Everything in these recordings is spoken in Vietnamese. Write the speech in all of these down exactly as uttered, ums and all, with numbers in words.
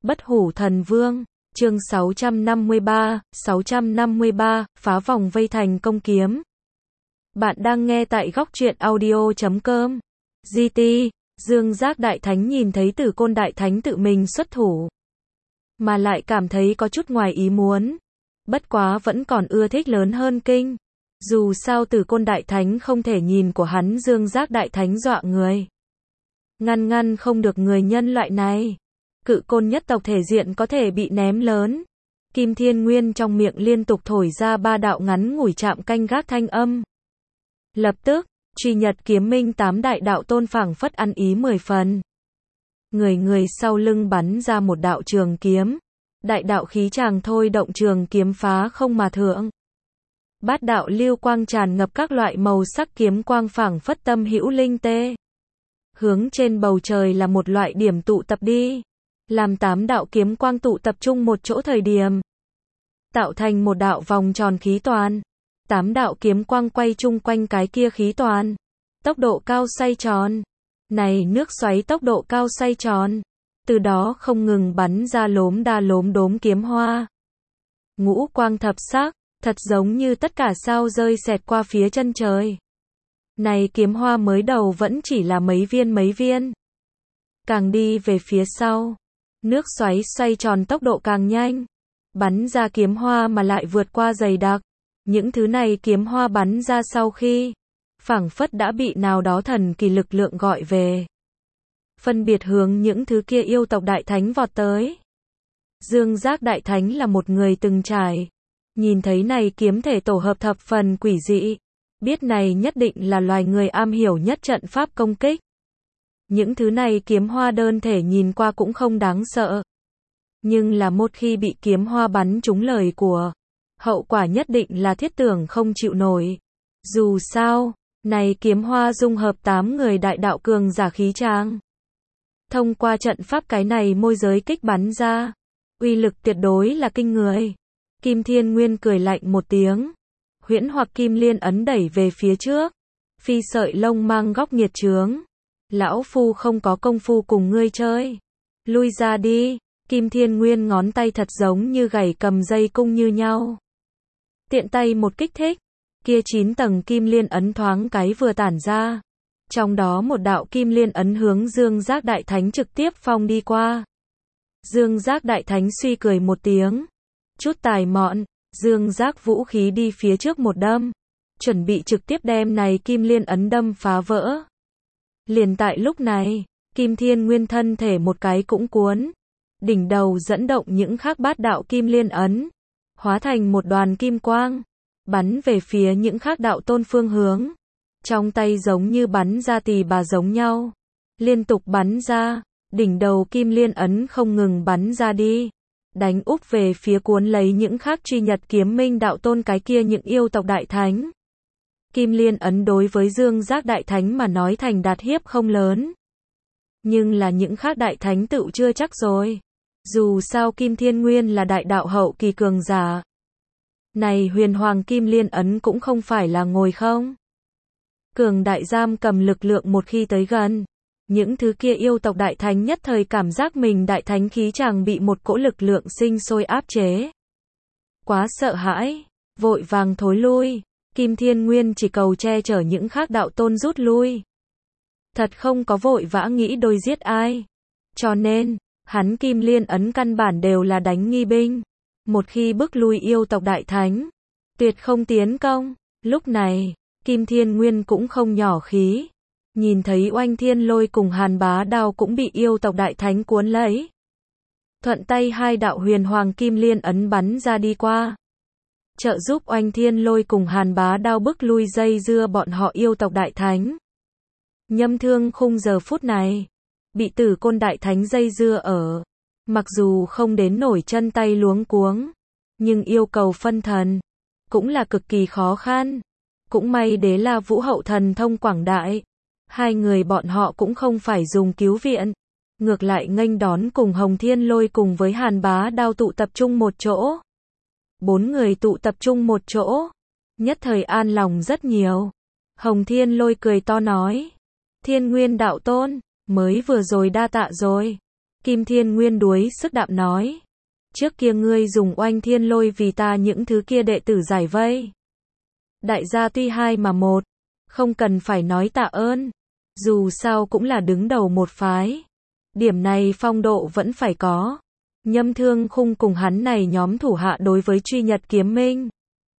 Bất hủ thần vương, chương sáu trăm năm mươi ba, sáu trăm năm mươi ba, phá vòng vây thành công kiếm. Bạn đang nghe tại góc truyện audio chấm com. giê tê, Dương Giác Đại Thánh nhìn thấy Tử Côn Đại Thánh tự mình xuất thủ, mà lại cảm thấy có chút ngoài ý muốn. Bất quá vẫn còn ưa thích lớn hơn kinh. Dù sao Tử Côn Đại Thánh không thể nhìn của hắn Dương Giác Đại Thánh dọa người. Ngăn ngăn không được người nhân loại này. Cự côn nhất tộc thể diện có thể bị ném lớn. Kim Thiên Nguyên trong miệng liên tục thổi ra ba đạo ngắn ngủi chạm canh gác thanh âm. Lập tức, truy nhật kiếm minh tám đại đạo tôn phảng phất ăn ý mười phần. Người người sau lưng bắn ra một đạo trường kiếm. Đại đạo khí tràng thôi động trường kiếm phá không mà thượng. Bát đạo lưu quang tràn ngập các loại màu sắc kiếm quang phảng phất tâm hữu linh tê. Hướng trên bầu trời là một loại điểm tụ tập đi. Làm tám đạo kiếm quang tụ tập trung một chỗ thời điểm. Tạo thành một đạo vòng tròn khí toàn. Tám đạo kiếm quang quay chung quanh cái kia khí toàn. Tốc độ cao xoay tròn. Này nước xoáy tốc độ cao xoay tròn. Từ đó không ngừng bắn ra lốm đa lốm đốm kiếm hoa. Ngũ quang thập sắc, thật giống như tất cả sao rơi xẹt qua phía chân trời. Này kiếm hoa mới đầu vẫn chỉ là mấy viên mấy viên. Càng đi về phía sau, nước xoáy xoay tròn tốc độ càng nhanh. Bắn ra kiếm hoa mà lại vượt qua dày đặc. Những thứ này kiếm hoa bắn ra sau khi, phảng phất đã bị nào đó thần kỳ lực lượng gọi về. Phân biệt hướng những thứ kia yêu tộc đại thánh vọt tới. Dương Giác Đại Thánh là một người từng trải. Nhìn thấy này kiếm thể tổ hợp thập phần quỷ dị. Biết này nhất định là loài người am hiểu nhất trận pháp công kích. Những thứ này kiếm hoa đơn thể nhìn qua cũng không đáng sợ. Nhưng là một khi bị kiếm hoa bắn trúng lời của, hậu quả nhất định là thiết tưởng không chịu nổi. Dù sao, này kiếm hoa dung hợp tám người đại đạo cường giả khí tràng. Thông qua trận pháp cái này môi giới kích bắn ra, uy lực tuyệt đối là kinh người. Kim Thiên Nguyên cười lạnh một tiếng. Huyễn hoặc kim liên ấn đẩy về phía trước. Phi sợi lông mang góc nghiệt trướng. Lão phu không có công phu cùng ngươi chơi. Lui ra đi. Kim Thiên Nguyên ngón tay thật giống như gảy cầm dây cung như nhau. Tiện tay một kích thích. Kia chín tầng kim liên ấn thoáng cái vừa tản ra. Trong đó một đạo kim liên ấn hướng Dương Giác Đại Thánh trực tiếp phong đi qua. Dương Giác Đại Thánh suy cười một tiếng. Chút tài mọn. Dương Giác vũ khí đi phía trước một đâm. Chuẩn bị trực tiếp đem này kim liên ấn đâm phá vỡ. Liền tại lúc này, Kim Thiên Nguyên thân thể một cái cũng cuốn. Đỉnh đầu dẫn động những khác bát đạo kim liên ấn. Hóa thành một đoàn kim quang. Bắn về phía những khác đạo tôn phương hướng. Trong tay giống như bắn ra tỳ bà giống nhau. Liên tục bắn ra. Đỉnh đầu kim liên ấn không ngừng bắn ra đi. Đánh úp về phía cuốn lấy những khác truy nhật kiếm minh đạo tôn cái kia những yêu tộc đại thánh. Kim liên ấn đối với Dương Giác Đại Thánh mà nói thành đạt hiếp không lớn. Nhưng là những khác đại thánh tự chưa chắc rồi. Dù sao Kim Thiên Nguyên là đại đạo hậu kỳ cường giả. Này huyền hoàng kim liên ấn cũng không phải là ngồi không. Cường đại giam cầm lực lượng một khi tới gần. Những thứ kia yêu tộc đại thánh nhất thời cảm giác mình đại thánh khí chàng bị một cỗ lực lượng sinh sôi áp chế. Quá sợ hãi, vội vàng thối lui. Kim Thiên Nguyên chỉ cầu che chở những khác đạo tôn rút lui. Thật không có vội vã nghĩ đôi giết ai. Cho nên, hắn kim liên ấn căn bản đều là đánh nghi binh. Một khi bức lui yêu tộc đại thánh, tuyệt không tiến công. Lúc này, Kim Thiên Nguyên cũng không nhỏ khí. Nhìn thấy Oanh Thiên Lôi cùng Hàn Bá Đao cũng bị yêu tộc đại thánh cuốn lấy. Thuận tay hai đạo huyền hoàng kim liên ấn bắn ra đi qua. Trợ giúp Oanh Thiên Lôi cùng Hàn Bá Đao bức lui dây dưa bọn họ yêu tộc đại thánh. Nhâm Thương Khung giờ phút này, bị Tử Côn Đại Thánh dây dưa ở. Mặc dù không đến nổi chân tay luống cuống, nhưng yêu cầu phân thần, cũng là cực kỳ khó khăn. Cũng may Đế La Vũ hậu thần thông quảng đại. Hai người bọn họ cũng không phải dùng cứu viện. Ngược lại nghênh đón cùng Hồng Thiên Lôi cùng với Hàn Bá Đao tụ tập trung một chỗ. Bốn người tụ tập trung một chỗ. Nhất thời an lòng rất nhiều. Hồng Thiên Lôi cười to nói. Thiên Nguyên đạo tôn, mới vừa rồi đa tạ rồi. Kim Thiên Nguyên đuối sức đạm nói. Trước kia ngươi dùng oanh thiên lôi vì ta những thứ kia đệ tử giải vây. Đại gia tuy hai mà một, không cần phải nói tạ ơn. Dù sao cũng là đứng đầu một phái. Điểm này phong độ vẫn phải có. Nhâm Thương Khung cùng hắn này nhóm thủ hạ đối với Truy Nhật Kiếm Minh.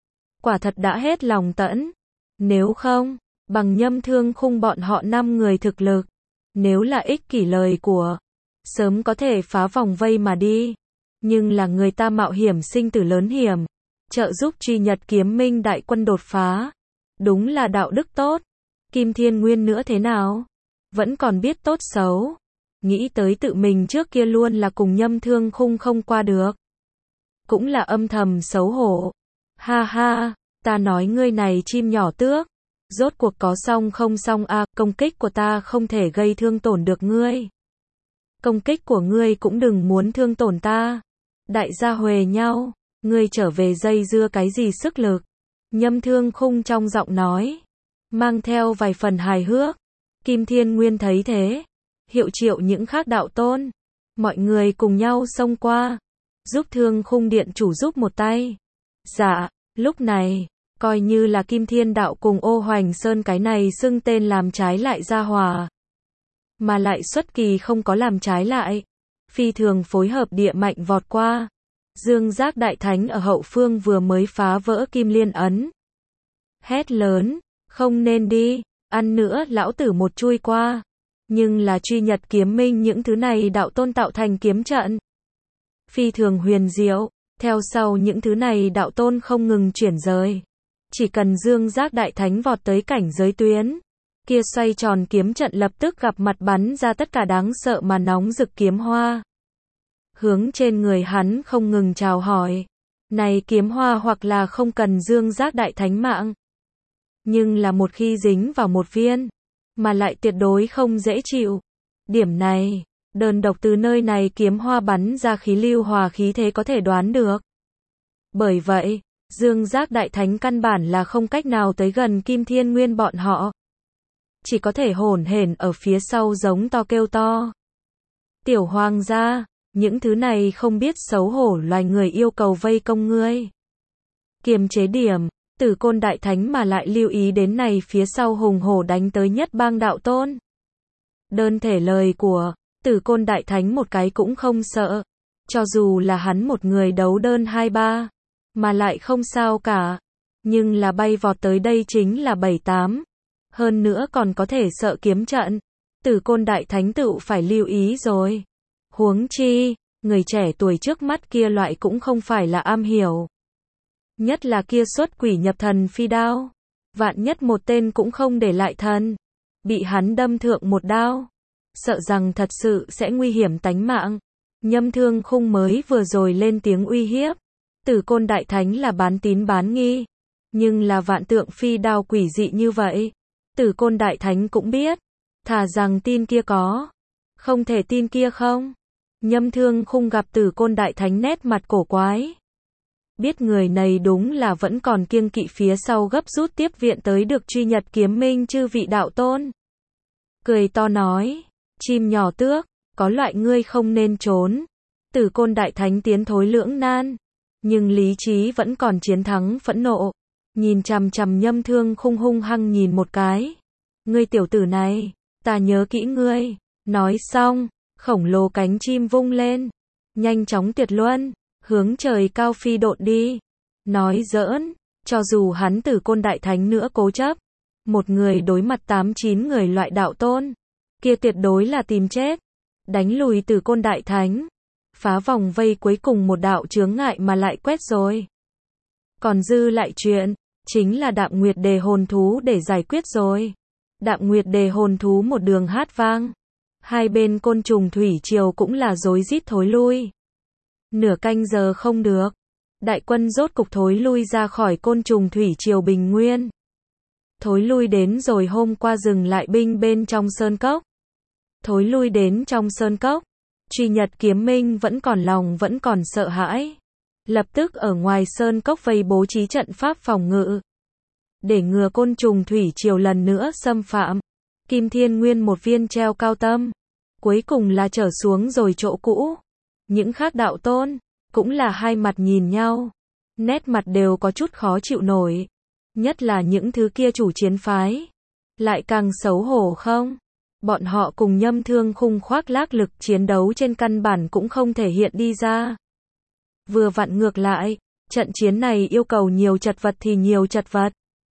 Quả thật đã hết lòng tẫn. Nếu không, bằng Nhâm Thương Khung bọn họ năm người thực lực. Nếu là ích kỷ lời của, sớm có thể phá vòng vây mà đi. Nhưng là người ta mạo hiểm sinh tử lớn hiểm. Trợ giúp Truy Nhật Kiếm Minh đại quân đột phá. Đúng là đạo đức tốt. Kim Thiên Nguyên nữa thế nào? Vẫn còn biết tốt xấu. Nghĩ tới tự mình trước kia luôn là cùng Nhâm Thương Khung không qua được. Cũng là âm thầm xấu hổ. Ha ha, ta nói ngươi này chim nhỏ tước. Rốt cuộc có xong không xong à, công kích của ta không thể gây thương tổn được ngươi. Công kích của ngươi cũng đừng muốn thương tổn ta. Đại gia huề nhau, ngươi trở về dây dưa cái gì sức lực. Nhâm Thương Khung trong giọng nói, mang theo vài phần hài hước. Kim Thiên Nguyên thấy thế, hiệu triệu những khác đạo tôn. Mọi người cùng nhau xông qua, giúp Thương Khung điện chủ giúp một tay. Dạ, lúc này, coi như là Kim Thiên đạo cùng Ô Hoành Sơn cái này xưng tên làm trái lại gia hòa. Mà lại xuất kỳ không có làm trái lại. Phi thường phối hợp địa mạnh vọt qua. Dương Giác Đại Thánh ở hậu phương vừa mới phá vỡ Kim Liên ấn. Hét lớn, không nên đi, ăn nữa lão tử một chui qua. Nhưng là Truy Nhật Kiếm Minh những thứ này đạo tôn tạo thành kiếm trận. Phi thường huyền diệu, theo sau những thứ này đạo tôn không ngừng chuyển rời. Chỉ cần Dương Giác Đại Thánh vọt tới cảnh giới tuyến, kia xoay tròn kiếm trận lập tức gặp mặt bắn ra tất cả đáng sợ mà nóng rực kiếm hoa. Hướng trên người hắn không ngừng chào hỏi. Này kiếm hoa hoặc là không cần Dương Giác Đại Thánh mạng. Nhưng là một khi dính vào một viên, mà lại tuyệt đối không dễ chịu. Điểm này, đơn độc từ nơi này kiếm hoa bắn ra khí lưu hòa khí thế có thể đoán được. Bởi vậy, Dương Giác Đại Thánh căn bản là không cách nào tới gần Kim Thiên Nguyên bọn họ. Chỉ có thể hổn hển ở phía sau giống to kêu to. Tiểu hoàng gia, những thứ này không biết xấu hổ loài người yêu cầu vây công ngươi. Kiềm chế điểm, Tử Côn Đại Thánh mà lại lưu ý đến này phía sau hùng hổ đánh tới Nhất Bang đạo tôn. Đơn thể lời của Tử Côn Đại Thánh một cái cũng không sợ. Cho dù là hắn một người đấu đơn hai ba, mà lại không sao cả. Nhưng là bay vọt tới đây chính là bảy tám. Hơn nữa còn có thể sợ kiếm trận. Tử Côn Đại Thánh tự phải lưu ý rồi. Huống chi, người trẻ tuổi trước mắt kia loại cũng không phải là am hiểu. Nhất là kia xuất quỷ nhập thần phi đao. Vạn nhất một tên cũng không để lại thần. Bị hắn đâm thượng một đao. Sợ rằng thật sự sẽ nguy hiểm tánh mạng. Nhâm Thương Khung mới vừa rồi lên tiếng uy hiếp. Tử Côn Đại Thánh là bán tín bán nghi. Nhưng là vạn tượng phi đao quỷ dị như vậy. Tử Côn Đại Thánh cũng biết. Thà rằng tin kia có. Không thể tin kia không. Nhâm Thương Khung gặp Tử Côn Đại Thánh nét mặt cổ quái. Biết người này đúng là vẫn còn kiêng kỵ phía sau gấp rút tiếp viện tới được Truy Nhật Kiếm Minh chư vị đạo tôn. Cười to nói, chim nhỏ tước, có loại ngươi không nên trốn. Tử Côn Đại Thánh tiến thối lưỡng nan, nhưng lý trí vẫn còn chiến thắng phẫn nộ. Nhìn chằm chằm Nhâm Thương Khung hung hăng nhìn một cái. Ngươi tiểu tử này, ta nhớ kỹ ngươi. Nói xong, khổng lồ cánh chim vung lên, nhanh chóng tuyệt luân, hướng trời cao phi độn đi. Nói giỡn, cho dù hắn Tử Côn Đại Thánh nữa cố chấp, một người đối mặt tám chín người loại đạo tôn, kia tuyệt đối là tìm chết. Đánh lùi Tử Côn Đại Thánh, phá vòng vây cuối cùng một đạo chướng ngại mà lại quét rồi. Còn dư lại chuyện, chính là Đạm Nguyệt Đề hồn thú để giải quyết rồi. Đạm Nguyệt Đề hồn thú một đường hát vang. Hai bên côn trùng thủy triều cũng là rối rít thối lui. Nửa canh giờ không được. Đại quân rốt cục thối lui ra khỏi côn trùng thủy triều bình nguyên. Thối lui đến rồi hôm qua dừng lại binh bên trong sơn cốc. Thối lui đến trong sơn cốc. Truy Nhật Kiếm Minh vẫn còn lòng vẫn còn sợ hãi. Lập tức ở ngoài sơn cốc vây bố trí trận pháp phòng ngự. Để ngừa côn trùng thủy triều lần nữa xâm phạm. Kim Thiên Nguyên một viên treo cao tâm. cuối cùng là trở xuống rồi chỗ cũ. Những khác đạo tôn, cũng là hai mặt nhìn nhau. Nét mặt đều có chút khó chịu nổi. Nhất là những thứ kia chủ chiến phái. Lại càng xấu hổ không? Bọn họ cùng Nhâm Thương Khung khoác lác lực chiến đấu trên căn bản cũng không thể hiện đi ra. Vừa vặn ngược lại, trận chiến này yêu cầu nhiều chật vật thì nhiều chật vật.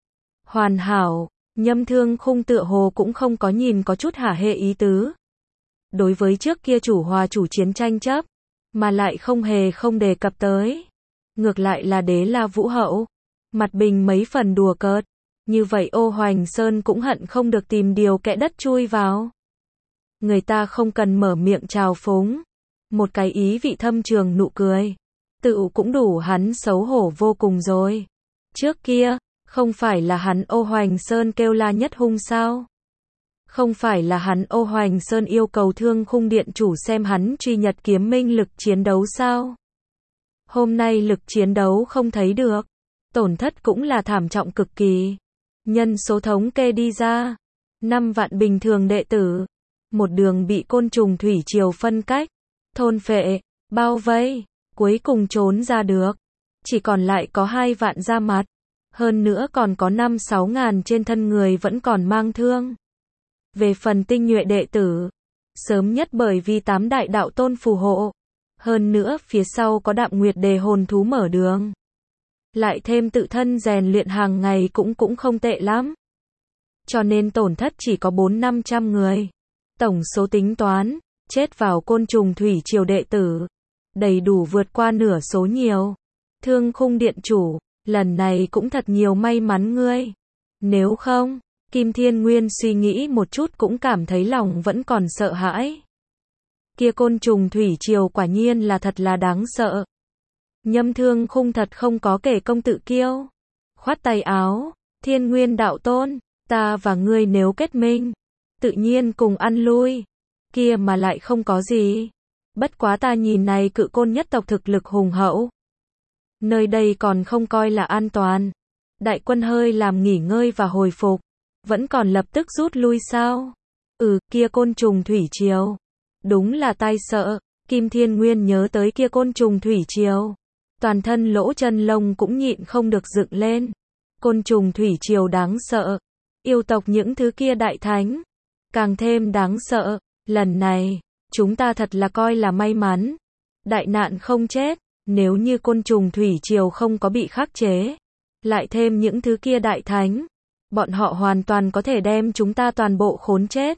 Hoàn hảo, Nhâm Thương Khung tựa hồ cũng không có nhìn có chút hả hê ý tứ. Đối với trước kia chủ hòa chủ chiến tranh chấp, mà lại không hề không đề cập tới. Ngược lại là Đế La Vũ Hậu, mặt bình mấy phần đùa cợt. Như vậy Ô Hoành Sơn cũng hận không được tìm điều kẽ đất chui vào. Người ta không cần mở miệng trào phúng. Một cái ý vị thâm trường nụ cười. Tự cũng đủ hắn xấu hổ vô cùng rồi. Trước kia, không phải là hắn Ô Hoành Sơn kêu la nhất hung sao? Không phải là hắn Ô Hoành Sơn yêu cầu Thương Khung điện chủ xem hắn truy nhật kiếm minh lực chiến đấu sao? Hôm nay lực chiến đấu không thấy được. Tổn thất cũng là thảm trọng cực kỳ. Nhân số thống kê đi ra. năm vạn bình thường đệ tử. Một đường bị côn trùng thủy triều phân cách. Thôn phệ, bao vây. Cuối cùng trốn ra được. Chỉ còn lại có hai vạn ra mặt. Hơn nữa còn có năm sáu ngàn trên thân người vẫn còn mang thương. Về phần tinh nhuệ đệ tử. Sớm nhất bởi vì tám đại đạo tôn phù hộ. Hơn nữa phía sau có Đạm Nguyệt Đề hồn thú mở đường. Lại thêm tự thân rèn luyện hàng ngày cũng cũng không tệ lắm. Cho nên tổn thất chỉ có bốn năm trăm người. Tổng số tính toán, chết vào côn trùng thủy triều đệ tử. Đầy đủ vượt qua nửa số nhiều. Thương Khung điện chủ, lần này cũng thật nhiều may mắn ngươi. Nếu không, Kim Thiên Nguyên suy nghĩ một chút cũng cảm thấy lòng vẫn còn sợ hãi. Kia côn trùng thủy triều quả nhiên là thật là đáng sợ. Nhâm Thương Khung thật không có kể công tự kiêu. Khoát tay áo, Thiên Nguyên đạo tôn, ta và ngươi nếu kết minh, tự nhiên cùng ăn lui. Kia mà lại không có gì. Bất quá ta nhìn này cự côn nhất tộc thực lực hùng hậu. Nơi đây còn không coi là an toàn. Đại quân hơi làm nghỉ ngơi và hồi phục. Vẫn còn lập tức rút lui sao? Ừ, kia côn trùng thủy triều. Đúng là tai sợ. Kim Thiên Nguyên nhớ tới kia côn trùng thủy triều. Toàn thân lỗ chân lông cũng nhịn không được dựng lên. Côn trùng thủy triều đáng sợ. Yêu tộc những thứ kia đại thánh. Càng thêm đáng sợ. Lần này, chúng ta thật là coi là may mắn. Đại nạn không chết. Nếu như côn trùng thủy triều không có bị khắc chế. Lại thêm những thứ kia đại thánh. Bọn họ hoàn toàn có thể đem chúng ta toàn bộ khốn chết.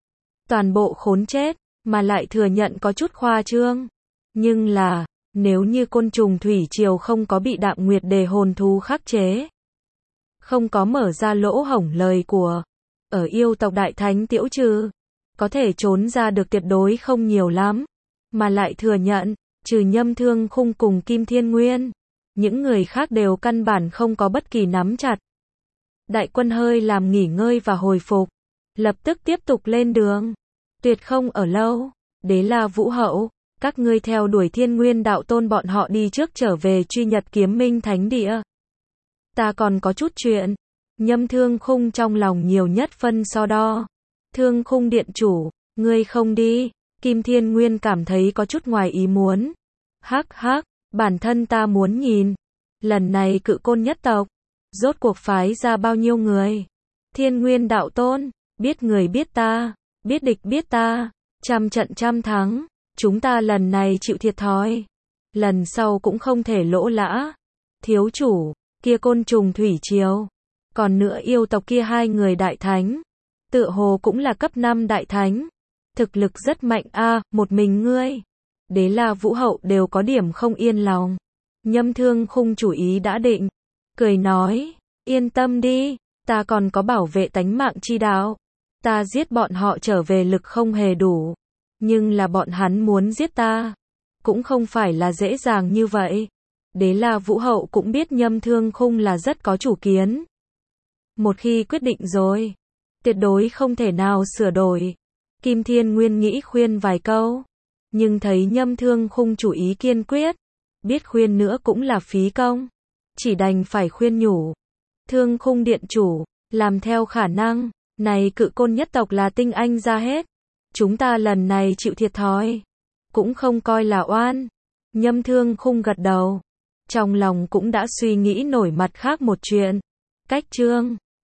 Toàn bộ khốn chết. Mà lại thừa nhận có chút khoa trương. Nhưng là, nếu như côn trùng thủy triều không có bị Đạm Nguyệt Đề hồn thú khắc chế. Không có mở ra lỗ hổng lời của. Ở yêu tộc đại thánh tiễu trừ. Có thể trốn ra được tuyệt đối không nhiều lắm. Mà lại thừa nhận, trừ Nhâm Thương Khung cùng Kim Thiên Nguyên. Những người khác đều căn bản không có bất kỳ nắm chặt. Đại quân hơi làm nghỉ ngơi và hồi phục. Lập tức tiếp tục lên đường. Tuyệt không ở lâu. Đế La Vũ Hậu, các ngươi theo đuổi Thiên Nguyên đạo tôn bọn họ đi trước trở về truy nhật kiếm minh thánh địa. Ta còn có chút chuyện. Nhâm Thương Khung trong lòng nhiều nhất phân so đo. Thương Khung điện chủ, ngươi không đi. Kim Thiên Nguyên cảm thấy có chút ngoài ý muốn. Hắc hắc, bản thân ta muốn nhìn. Lần này cự côn nhất tộc. Rốt cuộc phái ra bao nhiêu người. Thiên Nguyên đạo tôn, biết người biết ta. Biết địch biết ta. Trăm trận trăm thắng. Chúng ta lần này chịu thiệt thòi. Lần sau cũng không thể lỗ lã. Thiếu chủ, kia côn trùng thủy triều. Còn nữa yêu tộc kia hai người đại thánh. Tựa hồ cũng là cấp năm đại thánh. Thực lực rất mạnh a, à, một mình ngươi. Đế La Vũ Hậu đều có điểm không yên lòng. Nhâm Thương Khung chủ ý đã định. Cười nói, yên tâm đi, ta còn có bảo vệ tánh mạng chi đạo. Ta giết bọn họ trở về lực không hề đủ. Nhưng là bọn hắn muốn giết ta. Cũng không phải là dễ dàng như vậy. Đế La Vũ Hậu cũng biết Nhâm Thương Khung là rất có chủ kiến. Một khi quyết định rồi, tuyệt đối không thể nào sửa đổi. Kim Thiên Nguyên nghĩ khuyên vài câu. Nhưng thấy Nhâm Thương Khung chủ ý kiên quyết. Biết khuyên nữa cũng là phí công. Chỉ đành phải khuyên nhủ. Thương Khung điện chủ, làm theo khả năng. Này cự côn nhất tộc là tinh anh ra hết. Chúng ta lần này chịu thiệt thòi, cũng không coi là oan. Nhâm Thương Khung gật đầu. Trong lòng cũng đã suy nghĩ nổi mặt khác một chuyện. Cách Trương